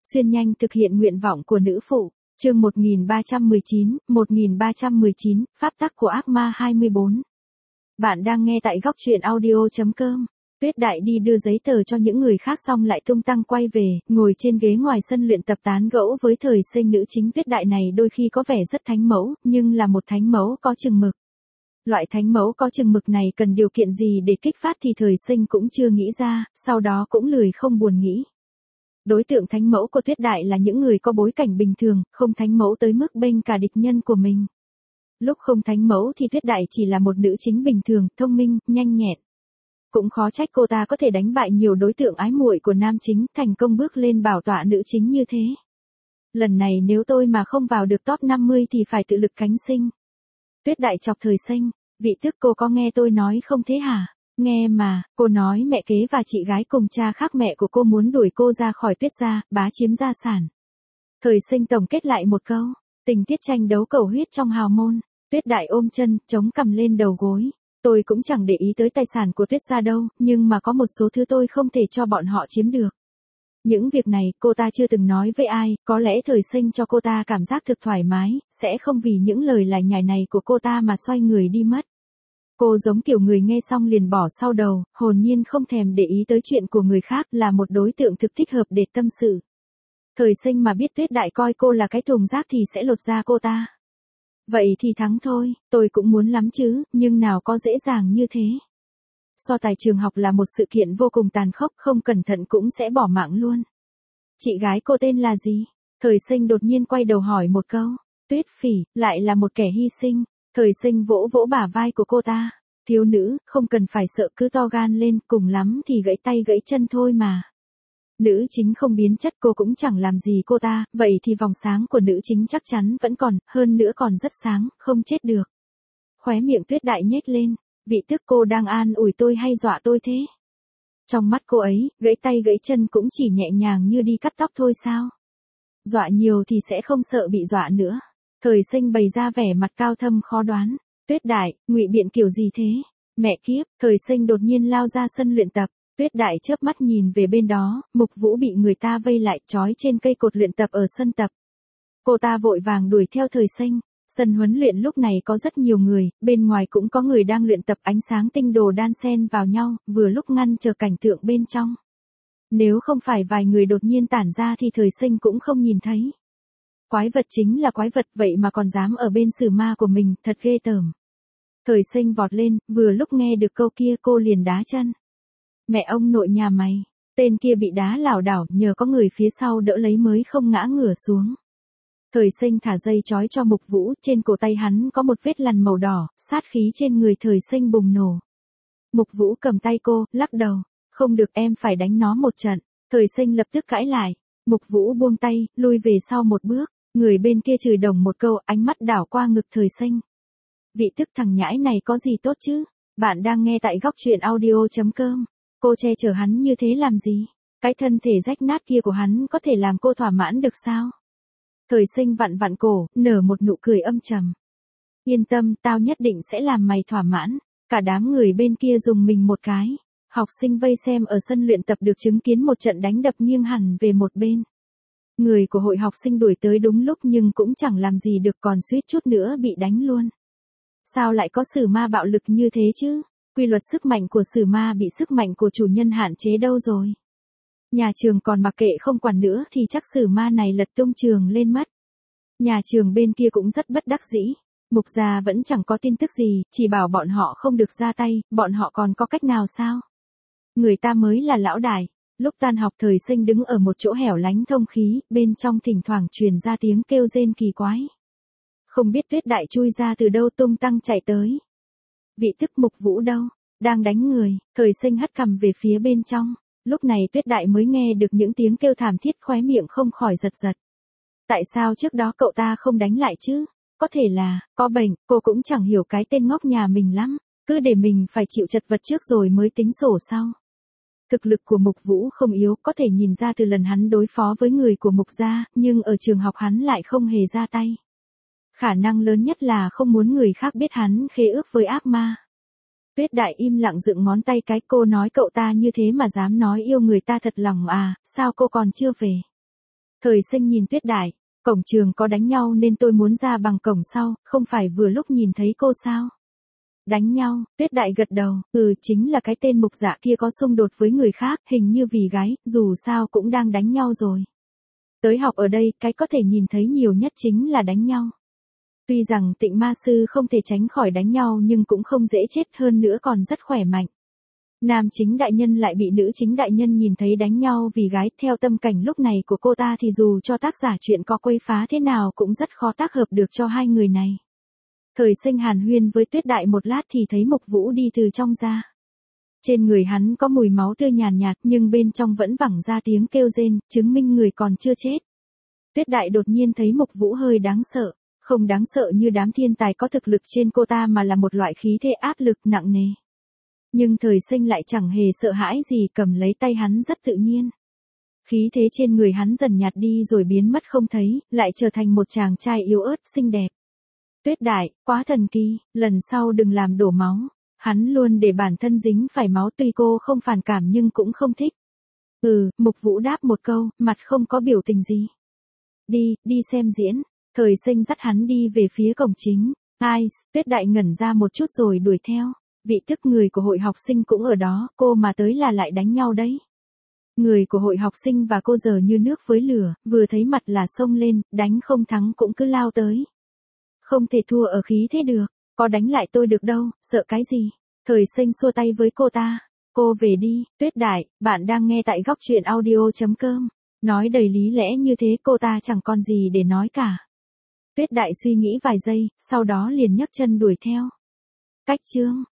Xuyên nhanh thực hiện nguyện vọng của nữ phụ. Chương 1319, pháp tắc của ác ma 24. Bạn đang nghe tại góc truyện audio.com. Tuyết Đại đi đưa giấy tờ cho những người khác xong lại tung tăng quay về, ngồi trên ghế ngoài sân luyện tập tán gẫu với Thời Sinh. Nữ chính Tuyết Đại này đôi khi có vẻ rất thánh mẫu, nhưng là một thánh mẫu có chừng mực. Loại thánh mẫu có chừng mực này cần điều kiện gì để kích phát thì Thời Sinh cũng chưa nghĩ ra, sau đó cũng lười không buồn nghĩ. Đối tượng thánh mẫu của Tuyết Đại là những người có bối cảnh bình thường, không thánh mẫu tới mức bênh cả địch nhân của mình. Lúc không thánh mẫu thì Tuyết Đại chỉ là một nữ chính bình thường, thông minh, nhanh nhẹn. Cũng khó trách cô ta có thể đánh bại nhiều đối tượng ái muội của nam chính, thành công bước lên bảo tọa nữ chính như thế. Lần này nếu tôi mà không vào được top 50 thì phải tự lực cánh sinh. Tuyết Đại chọc Thời Sinh, vị tức cô có nghe tôi nói không thế hả? Nghe mà, cô nói mẹ kế và chị gái cùng cha khác mẹ của cô muốn đuổi cô ra khỏi Tuyết gia, bá chiếm gia sản. Thời Sinh tổng kết lại một câu, tình tiết tranh đấu cầu huyết trong hào môn. Tuyết Đại ôm chân, chống cằm lên đầu gối. Tôi cũng chẳng để ý tới tài sản của Tuyết gia đâu, nhưng mà có một số thứ tôi không thể cho bọn họ chiếm được. Những việc này cô ta chưa từng nói với ai, có lẽ Thời Sinh cho cô ta cảm giác thực thoải mái, sẽ không vì những lời lải nhải này của cô ta mà xoay người đi mất. Cô giống kiểu người nghe xong liền bỏ sau đầu, hồn nhiên không thèm để ý tới chuyện của người khác, là một đối tượng thực thích hợp để tâm sự. Thời Sinh mà biết Tuyết Đại coi cô là cái thùng rác thì sẽ lột da cô ta. Vậy thì thắng thôi, tôi cũng muốn lắm chứ, nhưng nào có dễ dàng như thế. So tài trường học là một sự kiện vô cùng tàn khốc, không cẩn thận cũng sẽ bỏ mạng luôn. Chị gái cô tên là gì? Thời Sinh đột nhiên quay đầu hỏi một câu. Tuyết Phỉ, lại là một kẻ hy sinh. Thời Sinh vỗ vỗ bả vai của cô ta. Thiếu nữ, không cần phải sợ, cứ to gan lên, cùng lắm thì gãy tay gãy chân thôi mà. Nữ chính không biến chất, cô cũng chẳng làm gì cô ta, vậy thì vòng sáng của nữ chính chắc chắn vẫn còn, hơn nữa còn rất sáng, không chết được. Khóe miệng Tuyết Đại nhếch lên, vị tức cô đang an ủi tôi hay dọa tôi thế? Trong mắt cô ấy, gãy tay gãy chân cũng chỉ nhẹ nhàng như đi cắt tóc thôi sao? Dọa nhiều thì sẽ không sợ bị dọa nữa. Thời Sinh bày ra vẻ mặt cao thâm khó đoán. Tuyết Đại, ngụy biện kiểu gì thế? Mẹ kiếp, Thời Sinh đột nhiên lao ra sân luyện tập. Tuyết Đại chớp mắt nhìn về bên đó, Mục Vũ bị người ta vây lại trói trên cây cột luyện tập ở sân tập. Cô ta vội vàng đuổi theo Thời Sinh. Sân huấn luyện lúc này có rất nhiều người, bên ngoài cũng có người đang luyện tập, ánh sáng tinh đồ đan xen vào nhau, vừa lúc ngăn chờ cảnh tượng bên trong. Nếu không phải vài người đột nhiên tản ra thì Thời Sinh cũng không nhìn thấy. Quái vật chính là quái vật, vậy mà còn dám ở bên sử ma của mình, thật ghê tởm. Thời Sinh vọt lên, vừa lúc nghe được câu kia cô liền đá chân. Mẹ ông nội nhà mày, tên kia bị đá lảo đảo, nhờ có người phía sau đỡ lấy mới không ngã ngửa xuống. Thời Sinh thả dây trói cho Mục Vũ, trên cổ tay hắn có một vết lằn màu đỏ, sát khí trên người Thời Sinh bùng nổ. Mục Vũ cầm tay cô, lắc đầu, không được, em phải đánh nó một trận. Thời Sinh lập tức cãi lại, Mục Vũ buông tay, lui về sau một bước, người bên kia chửi đồng một câu, ánh mắt đảo qua ngực Thời Sinh. Vị tức thằng nhãi này có gì tốt chứ? Bạn đang nghe tại góc truyện audio.com. Cô che chở hắn như thế làm gì? Cái thân thể rách nát kia của hắn có thể làm cô thỏa mãn được sao? Thời Sinh vặn vặn cổ, nở một nụ cười âm trầm. Yên tâm, tao nhất định sẽ làm mày thỏa mãn. Cả đám người bên kia dùng mình một cái. Học sinh vây xem ở sân luyện tập được chứng kiến một trận đánh đập nghiêng hẳn về một bên. Người của hội học sinh đuổi tới đúng lúc nhưng cũng chẳng làm gì được, còn suýt chút nữa bị đánh luôn. Sao lại có sử ma bạo lực như thế chứ? Quy luật sức mạnh của sử ma bị sức mạnh của chủ nhân hạn chế đâu rồi? Nhà trường còn mặc kệ không quản nữa thì chắc sử ma này lật tung trường lên mất. Nhà trường bên kia cũng rất bất đắc dĩ. Mục gia vẫn chẳng có tin tức gì, chỉ bảo bọn họ không được ra tay, bọn họ còn có cách nào sao? Người ta mới là lão đại. Lúc tan học Thời Sinh đứng ở một chỗ hẻo lánh thông khí, bên trong thỉnh thoảng truyền ra tiếng kêu rên kỳ quái. Không biết Tuyết Đại chui ra từ đâu tung tăng chạy tới. Vị tức Mục Vũ đâu? Đang đánh người. Thời Sinh hất cằm về phía bên trong. Lúc này Tuyết Đại mới nghe được những tiếng kêu thảm thiết, khóe miệng không khỏi giật giật. Tại sao trước đó cậu ta không đánh lại chứ? Có thể là, có bệnh, cô cũng chẳng hiểu cái tên ngốc nhà mình lắm. Cứ để mình phải chịu chật vật trước rồi mới tính sổ sau. Thực lực của Mục Vũ không yếu, có thể nhìn ra từ lần hắn đối phó với người của Mục gia, nhưng ở trường học hắn lại không hề ra tay. Khả năng lớn nhất là không muốn người khác biết hắn khế ước với ác ma. Tuyết Đại im lặng dựng ngón tay cái, cô nói cậu ta như thế mà dám nói yêu người ta thật lòng à, sao cô còn chưa về? Thời Sinh nhìn Tuyết Đại, cổng trường có đánh nhau nên tôi muốn ra bằng cổng sau, không phải vừa lúc nhìn thấy cô sao? Đánh nhau, Tuyết Đại gật đầu, chính là cái tên Mục Dạ kia có xung đột với người khác, hình như vì gái, dù sao cũng đang đánh nhau rồi. Tới học ở đây, cái có thể nhìn thấy nhiều nhất chính là đánh nhau. Tuy rằng Tịnh Ma Sư không thể tránh khỏi đánh nhau nhưng cũng không dễ chết, hơn nữa còn rất khỏe mạnh. Nam chính đại nhân lại bị nữ chính đại nhân nhìn thấy đánh nhau vì gái, theo tâm cảnh lúc này của cô ta thì dù cho tác giả chuyện có quấy phá thế nào cũng rất khó tác hợp được cho hai người này. Thời Sinh hàn huyên với Tuyết Đại một lát thì thấy Mục Vũ đi từ trong ra. Trên người hắn có mùi máu tươi nhàn nhạt nhưng bên trong vẫn vẳng ra tiếng kêu rên, chứng minh người còn chưa chết. Tuyết Đại đột nhiên thấy Mục Vũ hơi đáng sợ, không đáng sợ như đám thiên tài có thực lực trên cô ta mà là một loại khí thế áp lực nặng nề. Nhưng Thời Sinh lại chẳng hề sợ hãi gì, cầm lấy tay hắn rất tự nhiên. Khí thế trên người hắn dần nhạt đi rồi biến mất không thấy, lại trở thành một chàng trai yếu ớt xinh đẹp. Tuyết Đại, quá thần kỳ, lần sau đừng làm đổ máu. Hắn luôn để bản thân dính phải máu, tuy cô không phản cảm nhưng cũng không thích. Mục Vũ đáp một câu, mặt không có biểu tình gì. Đi xem diễn. Thời Sinh dắt hắn đi về phía cổng chính. Tuyết Đại ngẩn ra một chút rồi đuổi theo. Vị thức người của hội học sinh cũng ở đó, cô mà tới là lại đánh nhau đấy. Người của hội học sinh và cô giờ như nước với lửa, vừa thấy mặt là xông lên, đánh không thắng cũng cứ lao tới. Không thể thua ở khí thế được, có đánh lại tôi được đâu, sợ cái gì. Thời Sinh xua tay với cô ta. Cô về đi. Tuyết Đại, bạn đang nghe tại góc truyện audio.com. Nói đầy lý lẽ như thế cô ta chẳng còn gì để nói cả. Tuyết Đại suy nghĩ vài giây, sau đó liền nhấc chân đuổi theo. Cách chương